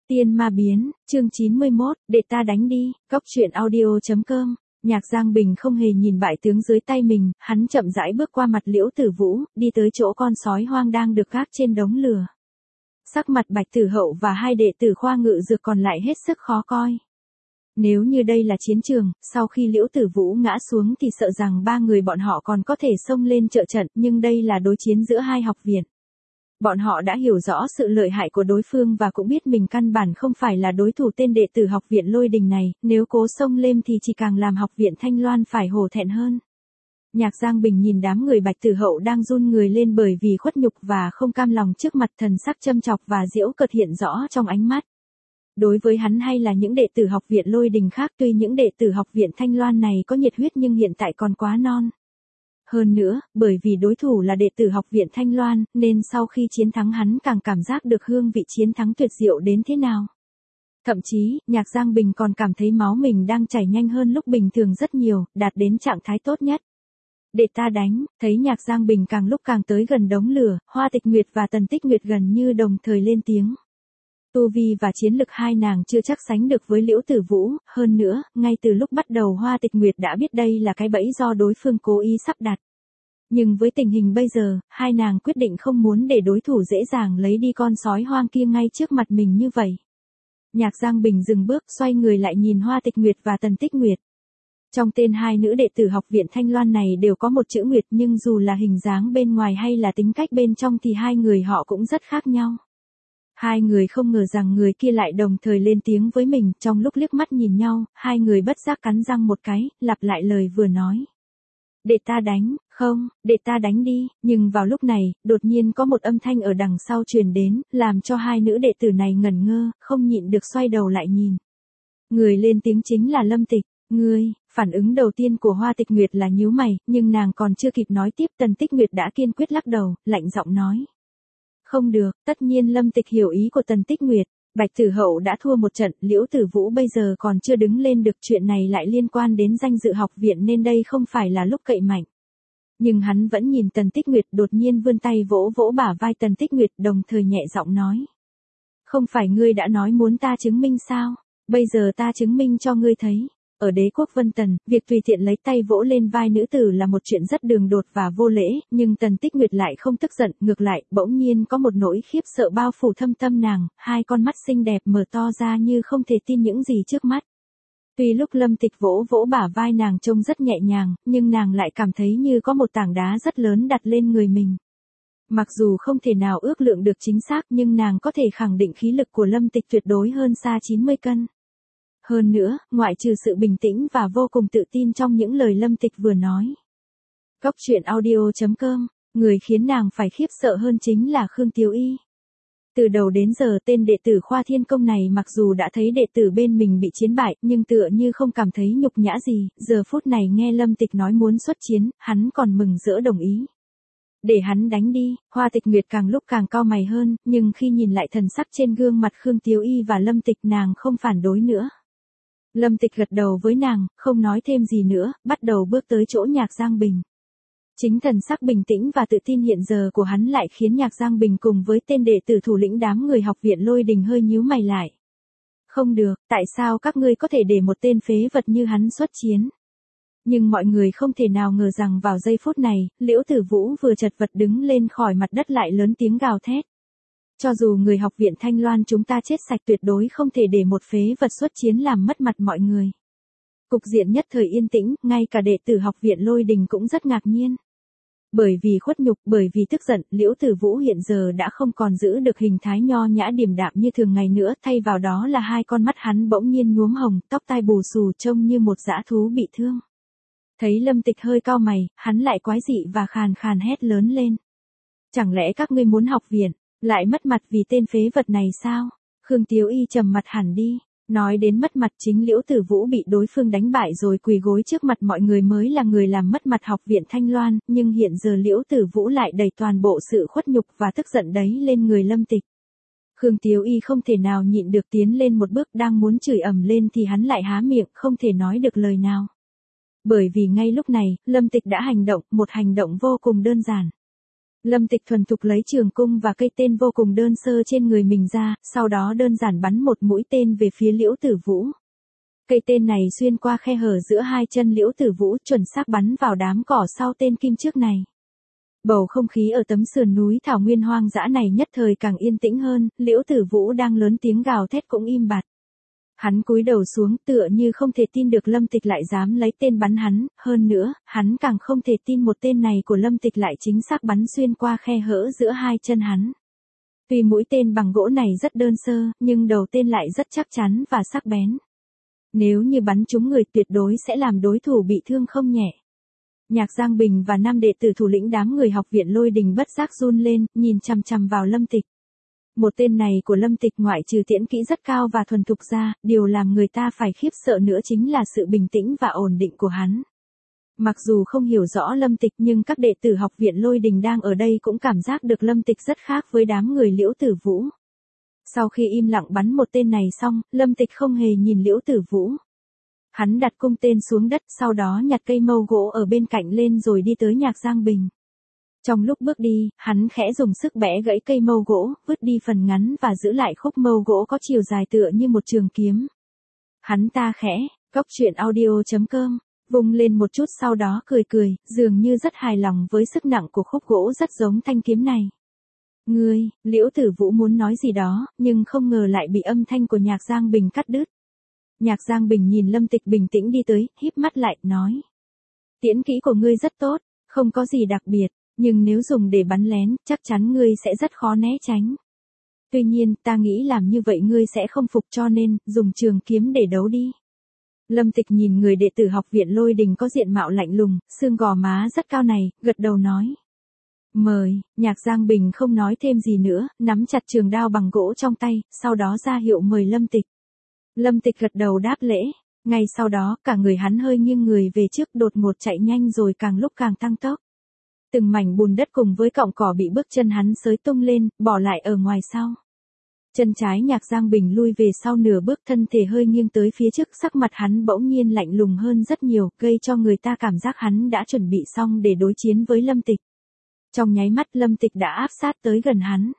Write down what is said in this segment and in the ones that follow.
Tiên ma biến, chương 91, để ta đánh đi, Cóc truyện audio.com. Nhạc Giang Bình không hề nhìn bại tướng dưới tay mình, hắn chậm rãi bước qua mặt Liễu Tử Vũ, đi tới chỗ con sói hoang đang được gác trên đống lửa. Sắc mặt Bạch Tử Hậu và hai đệ tử khoa ngự dược còn lại hết sức khó coi. Nếu như đây là chiến trường, sau khi Liễu Tử Vũ ngã xuống thì sợ rằng ba người bọn họ còn có thể xông lên trợ trận, nhưng đây là đối chiến giữa hai học viện. Bọn họ đã hiểu rõ sự lợi hại của đối phương và cũng biết mình căn bản không phải là đối thủ tên đệ tử học viện Lôi Đình này, nếu cố xông lên thì chỉ càng làm học viện Thanh Loan phải hổ thẹn hơn. Nhạc Giang Bình nhìn đám người Bạch Tử Hậu đang run người lên bởi vì khuất nhục và không cam lòng trước mặt, thần sắc châm chọc và giễu cợt hiện rõ trong ánh mắt. Đối với hắn hay là những đệ tử học viện Lôi Đình khác, tuy những đệ tử học viện Thanh Loan này có nhiệt huyết nhưng hiện tại còn quá non. Hơn nữa, bởi vì đối thủ là đệ tử học viện Thanh Loan, nên sau khi chiến thắng hắn càng cảm giác được hương vị chiến thắng tuyệt diệu đến thế nào. Thậm chí, Nhạc Giang Bình còn cảm thấy máu mình đang chảy nhanh hơn lúc bình thường rất nhiều, đạt đến trạng thái tốt nhất. Để ta đánh, thấy Nhạc Giang Bình càng lúc càng tới gần đống lửa, Hoa Tịch Nguyệt và Tần Tích Nguyệt gần như đồng thời lên tiếng. Tu vi và chiến lực hai nàng chưa chắc sánh được với Liễu Tử Vũ, hơn nữa, ngay từ lúc bắt đầu Hoa Tịch Nguyệt đã biết đây là cái bẫy do đối phương cố ý sắp đặt. Nhưng với tình hình bây giờ, hai nàng quyết định không muốn để đối thủ dễ dàng lấy đi con sói hoang kia ngay trước mặt mình như vậy. Nhạc Giang Bình dừng bước, xoay người lại nhìn Hoa Tịch Nguyệt và Tần Tích Nguyệt. Trong tên hai nữ đệ tử học viện Thanh Loan này đều có một chữ Nguyệt, nhưng dù là hình dáng bên ngoài hay là tính cách bên trong thì hai người họ cũng rất khác nhau. Hai người không ngờ rằng người kia lại đồng thời lên tiếng với mình, trong lúc liếc mắt nhìn nhau, hai người bất giác cắn răng một cái, lặp lại lời vừa nói. Để ta đánh, không, để ta đánh đi, nhưng vào lúc này, đột nhiên có một âm thanh ở đằng sau truyền đến, làm cho hai nữ đệ tử này ngẩn ngơ, không nhịn được xoay đầu lại nhìn. Người lên tiếng chính là Lâm Tịch. Ngươi, phản ứng đầu tiên của Hoa Tịch Nguyệt là nhíu mày, nhưng nàng còn chưa kịp nói tiếp, Tần Tích Nguyệt đã kiên quyết lắc đầu, lạnh giọng nói. Không được, tất nhiên Lâm Tịch hiểu ý của Tần Tích Nguyệt. Bạch Tử Hậu đã thua một trận, Liễu Tử Vũ bây giờ còn chưa đứng lên được, chuyện này lại liên quan đến danh dự học viện nên đây không phải là lúc cậy mạnh. Nhưng hắn vẫn nhìn Tần Tích Nguyệt, đột nhiên vươn tay vỗ vỗ bả vai Tần Tích Nguyệt, đồng thời nhẹ giọng nói. Không phải ngươi đã nói muốn ta chứng minh sao? Bây giờ ta chứng minh cho ngươi thấy. Ở đế quốc Vân Tần, việc tùy tiện lấy tay vỗ lên vai nữ tử là một chuyện rất đường đột và vô lễ, nhưng Tần Tích Nguyệt lại không tức giận, ngược lại, bỗng nhiên có một nỗi khiếp sợ bao phủ thâm tâm nàng, hai con mắt xinh đẹp mở to ra như không thể tin những gì trước mắt. Tuy lúc Lâm Tịch vỗ vỗ bả vai nàng trông rất nhẹ nhàng, nhưng nàng lại cảm thấy như có một tảng đá rất lớn đặt lên người mình. Mặc dù không thể nào ước lượng được chính xác nhưng nàng có thể khẳng định khí lực của Lâm Tịch tuyệt đối hơn xa 90 cân. Hơn nữa, ngoại trừ sự bình tĩnh và vô cùng tự tin trong những lời Lâm Tịch vừa nói. Cóc truyện audio.com, người khiến nàng phải khiếp sợ hơn chính là Khương Tiếu Y. Từ đầu đến giờ tên đệ tử Khoa Thiên Công này mặc dù đã thấy đệ tử bên mình bị chiến bại nhưng tựa như không cảm thấy nhục nhã gì, giờ phút này nghe Lâm Tịch nói muốn xuất chiến, hắn còn mừng rỡ đồng ý. Để hắn đánh đi, Hoa Tịch Nguyệt càng lúc càng cau mày hơn, nhưng khi nhìn lại thần sắc trên gương mặt Khương Tiếu Y và Lâm Tịch nàng không phản đối nữa. Lâm Tịch gật đầu với nàng, không nói thêm gì nữa, bắt đầu bước tới chỗ Nhạc Giang Bình. Chính thần sắc bình tĩnh và tự tin hiện giờ của hắn lại khiến Nhạc Giang Bình cùng với tên đệ tử thủ lĩnh đám người học viện Lôi Đình hơi nhíu mày lại. Không được, tại sao các ngươi có thể để một tên phế vật như hắn xuất chiến? Nhưng mọi người không thể nào ngờ rằng vào giây phút này, Liễu Tử Vũ vừa chật vật đứng lên khỏi mặt đất lại lớn tiếng gào thét. Cho dù người học viện Thanh Loan chúng ta chết sạch tuyệt đối không thể để một phế vật xuất chiến làm mất mặt mọi người. Cục diện nhất thời yên tĩnh, ngay cả đệ tử học viện Lôi Đình cũng rất ngạc nhiên. Bởi vì khuất nhục, bởi vì tức giận, Liễu Tử Vũ hiện giờ đã không còn giữ được hình thái nho nhã điềm đạm như thường ngày nữa, thay vào đó là hai con mắt hắn bỗng nhiên nhuốm hồng, tóc tai bù xù trông như một dã thú bị thương. Thấy Lâm Tịch hơi cau mày, hắn lại quái dị và khàn khàn hét lớn lên. Chẳng lẽ các ngươi muốn học viện, lại mất mặt vì tên phế vật này sao? Khương Tiếu Y trầm mặt hẳn đi, nói đến mất mặt chính Liễu Tử Vũ bị đối phương đánh bại rồi quỳ gối trước mặt mọi người mới là người làm mất mặt học viện Thanh Loan, nhưng hiện giờ Liễu Tử Vũ lại đầy toàn bộ sự khuất nhục và tức giận đấy lên người Lâm Tịch. Khương Tiếu Y không thể nào nhịn được tiến lên một bước, đang muốn chửi ầm lên thì hắn lại há miệng không thể nói được lời nào. Bởi vì ngay lúc này, Lâm Tịch đã hành động, một hành động vô cùng đơn giản. Lâm Tịch thuần thục lấy trường cung và cây tên vô cùng đơn sơ trên người mình ra, sau đó đơn giản bắn một mũi tên về phía Liễu Tử Vũ. Cây tên này xuyên qua khe hở giữa hai chân Liễu Tử Vũ, chuẩn xác bắn vào đám cỏ sau tên kim trước này. Bầu không khí ở tấm sườn núi thảo nguyên hoang dã này nhất thời càng yên tĩnh hơn, Liễu Tử Vũ đang lớn tiếng gào thét cũng im bặt. Hắn cúi đầu xuống tựa như không thể tin được Lâm Tịch lại dám lấy tên bắn hắn, hơn nữa, hắn càng không thể tin một tên này của Lâm Tịch lại chính xác bắn xuyên qua khe hở giữa hai chân hắn. Tuy mũi tên bằng gỗ này rất đơn sơ, nhưng đầu tên lại rất chắc chắn và sắc bén. Nếu như bắn trúng người tuyệt đối sẽ làm đối thủ bị thương không nhẹ. Nhạc Giang Bình và 5 đệ tử thủ lĩnh đám người học viện Lôi Đình bất giác run lên, nhìn chằm chằm vào Lâm Tịch. Một tên này của Lâm Tịch ngoại trừ tiễn kỹ rất cao và thuần thục ra, điều làm người ta phải khiếp sợ nữa chính là sự bình tĩnh và ổn định của hắn. Mặc dù không hiểu rõ Lâm Tịch nhưng các đệ tử học viện Lôi Đình đang ở đây cũng cảm giác được Lâm Tịch rất khác với đám người Liễu Tử Vũ. Sau khi im lặng bắn một tên này xong, Lâm Tịch không hề nhìn Liễu Tử Vũ. Hắn đặt cung tên xuống đất, sau đó nhặt cây mâu gỗ ở bên cạnh lên rồi đi tới Nhạc Giang Bình. Trong lúc bước đi, hắn khẽ dùng sức bẻ gãy cây mâu gỗ, vứt đi phần ngắn và giữ lại khúc mâu gỗ có chiều dài tựa như một trường kiếm. Hắn ta khẽ, goctruyện.audio.com, vung lên một chút sau đó cười cười, dường như rất hài lòng với sức nặng của khúc gỗ rất giống thanh kiếm này. Ngươi, Liễu Tử Vũ muốn nói gì đó, nhưng không ngờ lại bị âm thanh của Nhạc Giang Bình cắt đứt. Nhạc Giang Bình nhìn Lâm Tịch bình tĩnh đi tới, híp mắt lại, nói. Tiễn kỹ của ngươi rất tốt, không có gì đặc biệt, nhưng nếu dùng để bắn lén, chắc chắn ngươi sẽ rất khó né tránh. Tuy nhiên, ta nghĩ làm như vậy ngươi sẽ không phục cho nên, dùng trường kiếm để đấu đi. Lâm Tịch nhìn người đệ tử học viện Lôi Đình có diện mạo lạnh lùng, xương gò má rất cao này, gật đầu nói. Mời, Nhạc Giang Bình không nói thêm gì nữa, nắm chặt trường đao bằng gỗ trong tay, sau đó ra hiệu mời Lâm Tịch. Lâm Tịch gật đầu đáp lễ, ngay sau đó cả người hắn hơi nghiêng người về trước đột ngột chạy nhanh rồi càng lúc càng tăng tốc. Từng mảnh bùn đất cùng với cọng cỏ bị bước chân hắn xới tung lên, bỏ lại ở ngoài sau. Chân trái Nhạc Giang Bình lui về sau nửa bước, thân thể hơi nghiêng tới phía trước, sắc mặt hắn bỗng nhiên lạnh lùng hơn rất nhiều, gây cho người ta cảm giác hắn đã chuẩn bị xong để đối chiến với Lâm Tịch. Trong nháy mắt Lâm Tịch đã áp sát tới gần hắn.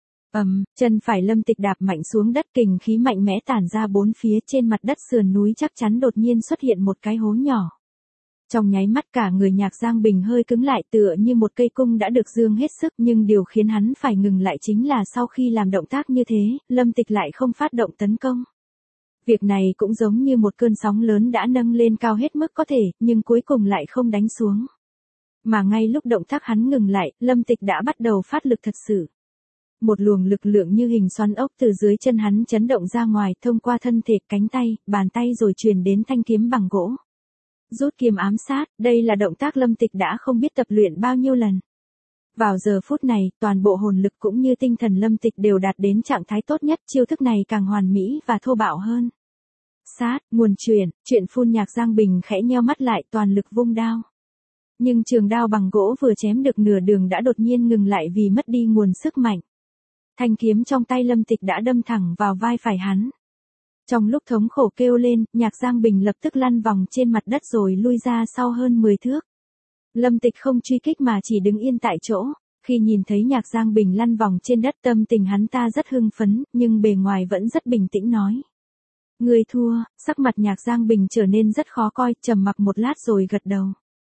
Chân phải Lâm Tịch đạp mạnh xuống đất, kình khí mạnh mẽ tản ra bốn phía, trên mặt đất sườn núi chắc chắn đột nhiên xuất hiện một cái hố nhỏ. Trong nháy mắt cả người Nhạc Giang Bình hơi cứng lại tựa như một cây cung đã được dương hết sức, nhưng điều khiến hắn phải ngừng lại chính là sau khi làm động tác như thế, Lâm Tịch lại không phát động tấn công. Việc này cũng giống như một cơn sóng lớn đã nâng lên cao hết mức có thể, nhưng cuối cùng lại không đánh xuống. Mà ngay lúc động tác hắn ngừng lại, Lâm Tịch đã bắt đầu phát lực thật sự. Một luồng lực lượng như hình xoắn ốc từ dưới chân hắn chấn động ra ngoài, thông qua thân thể, cánh tay, bàn tay rồi truyền đến thanh kiếm bằng gỗ. Rút kiếm ám sát, đây là động tác Lâm Tịch đã không biết tập luyện bao nhiêu lần. Vào giờ phút này, toàn bộ hồn lực cũng như tinh thần Lâm Tịch đều đạt đến trạng thái tốt nhất, chiêu thức này càng hoàn mỹ và thô bạo hơn. Sát, nguồn chuyện phun. Nhạc Giang Bình khẽ nheo mắt lại, toàn lực vung đao. Nhưng trường đao bằng gỗ vừa chém được nửa đường đã đột nhiên ngừng lại vì mất đi nguồn sức mạnh. Thanh kiếm trong tay Lâm Tịch đã đâm thẳng vào vai phải hắn. Trong lúc thống khổ kêu lên, Nhạc Giang Bình lập tức lăn vòng trên mặt đất rồi lui ra sau hơn 10 thước. Lâm Tịch không truy kích mà chỉ đứng yên tại chỗ. Khi nhìn thấy Nhạc Giang Bình lăn vòng trên đất, tâm tình hắn ta rất hưng phấn, nhưng bề ngoài vẫn rất bình tĩnh nói. Ngươi thua. Sắc mặt Nhạc Giang Bình trở nên rất khó coi, trầm mặc một lát rồi gật đầu.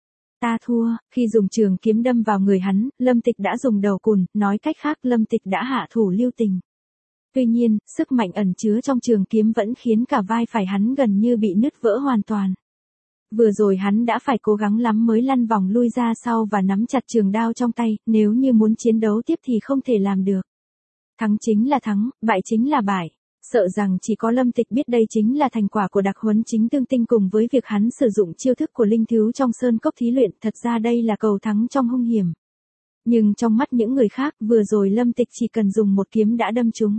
Ta thua. Khi dùng trường kiếm đâm vào người hắn, Lâm Tịch đã dùng đầu cùn, nói cách khác Lâm Tịch đã hạ thủ lưu tình. Tuy nhiên, sức mạnh ẩn chứa trong trường kiếm vẫn khiến cả vai phải hắn gần như bị nứt vỡ hoàn toàn. Vừa rồi hắn đã phải cố gắng lắm mới lăn vòng lui ra sau và nắm chặt trường đao trong tay, nếu như muốn chiến đấu tiếp thì không thể làm được. Thắng chính là thắng, bại chính là bại. Sợ rằng chỉ có Lâm Tịch biết đây chính là thành quả của đặc huấn chính tương tinh cùng với việc hắn sử dụng chiêu thức của linh thú trong sơn cốc thí luyện, thật ra đây là cầu thắng trong hung hiểm. Nhưng trong mắt những người khác, vừa rồi Lâm Tịch chỉ cần dùng một kiếm đã đâm trúng.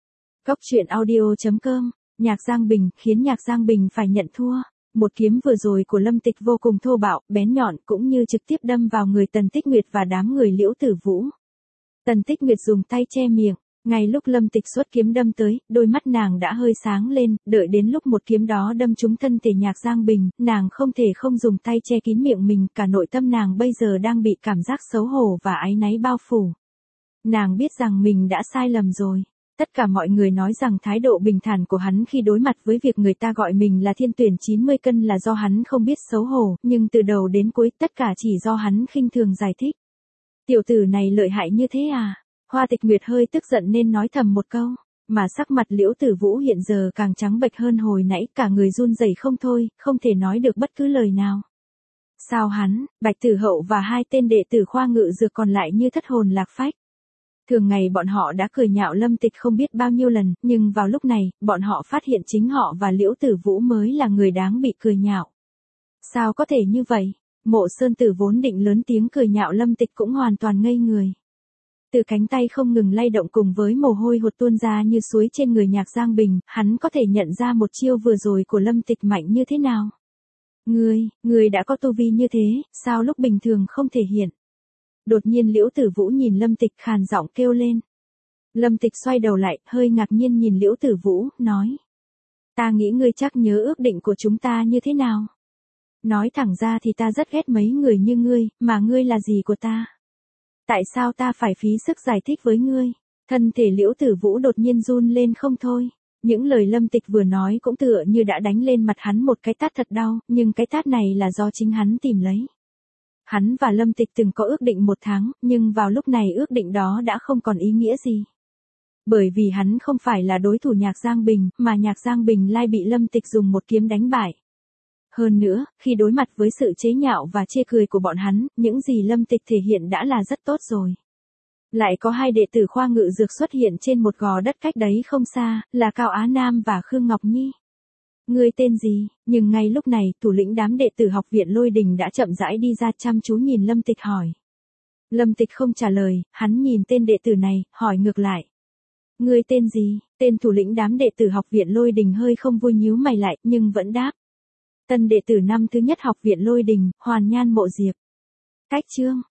Goctruyện.audio.com, Nhạc Giang Bình, khiến Nhạc Giang Bình phải nhận thua. Một kiếm vừa rồi của Lâm Tịch vô cùng thô bạo, bén nhọn, cũng như trực tiếp đâm vào người Tần Tích Nguyệt và đám người Liễu Tử Vũ. Tần Tích Nguyệt dùng tay che miệng, Ngay lúc Lâm Tịch xuất kiếm đâm tới, đôi mắt nàng đã hơi sáng lên, đợi đến lúc một kiếm đó đâm trúng thân thể Nhạc Giang Bình, nàng không thể không dùng tay che kín miệng mình, cả nội tâm nàng bây giờ đang bị cảm giác xấu hổ và áy náy bao phủ. Nàng biết rằng mình đã sai lầm rồi. Tất cả mọi người nói rằng thái độ bình thản của hắn khi đối mặt với việc người ta gọi mình là thiên tuyển 90 cân là do hắn không biết xấu hổ, nhưng từ đầu đến cuối tất cả chỉ do hắn khinh thường giải thích. Tiểu tử này lợi hại như thế à? Hoa Tịch Nguyệt hơi tức giận nên nói thầm một câu, mà sắc mặt Liễu Tử Vũ hiện giờ càng trắng bệch hơn hồi nãy, cả người run rẩy không thôi, không thể nói được bất cứ lời nào. Sao hắn, Bạch Tử Hậu và hai tên đệ tử khoa ngự dược còn lại như thất hồn lạc phách. Thường ngày bọn họ đã cười nhạo Lâm Tịch không biết bao nhiêu lần, nhưng vào lúc này, bọn họ phát hiện chính họ và Liễu Tử Vũ mới là người đáng bị cười nhạo. Sao có thể như vậy? Mộ Sơn Tử vốn định lớn tiếng cười nhạo Lâm Tịch cũng hoàn toàn ngây người. Từ cánh tay không ngừng lay động cùng với mồ hôi hột tuôn ra như suối trên người Nhạc Giang Bình, hắn có thể nhận ra một chiêu vừa rồi của Lâm Tịch mạnh như thế nào. Ngươi đã có tu vi như thế, sao lúc bình thường không thể hiện? Đột nhiên Liễu Tử Vũ nhìn Lâm Tịch khàn giọng kêu lên. Lâm Tịch xoay đầu lại, hơi ngạc nhiên nhìn Liễu Tử Vũ, nói. Ta nghĩ ngươi chắc nhớ ước định của chúng ta như thế nào? Nói thẳng ra thì ta rất ghét mấy người như ngươi, mà ngươi là gì của ta? Tại sao ta phải phí sức giải thích với ngươi? Thân thể Liễu Tử Vũ đột nhiên run lên không thôi. Những lời Lâm Tịch vừa nói cũng tựa như đã đánh lên mặt hắn một cái tát thật đau, nhưng cái tát này là do chính hắn tìm lấy. Hắn và Lâm Tịch từng có ước định 1 tháng, nhưng vào lúc này ước định đó đã không còn ý nghĩa gì. Bởi vì hắn không phải là đối thủ Nhạc Giang Bình, mà Nhạc Giang Bình lại bị Lâm Tịch dùng một kiếm đánh bại. Hơn nữa, khi đối mặt với sự chế nhạo và chê cười của bọn hắn, những gì Lâm Tịch thể hiện đã là rất tốt rồi. Lại có hai đệ tử khoa ngự dược xuất hiện trên một gò đất cách đấy không xa, là Cao Á Nam và Khương Ngọc Nhi. Ngươi tên gì? Nhưng ngay lúc này, thủ lĩnh đám đệ tử học viện Lôi Đình đã chậm rãi đi ra chăm chú nhìn Lâm Tịch hỏi. Lâm Tịch không trả lời, hắn nhìn tên đệ tử này, hỏi ngược lại. Ngươi tên gì? Tên thủ lĩnh đám đệ tử học viện Lôi Đình hơi không vui nhíu mày lại, nhưng vẫn đáp. Tân đệ tử năm thứ nhất học viện Lôi Đình, Hoàn Nhan Mộ Diệp. Cách chương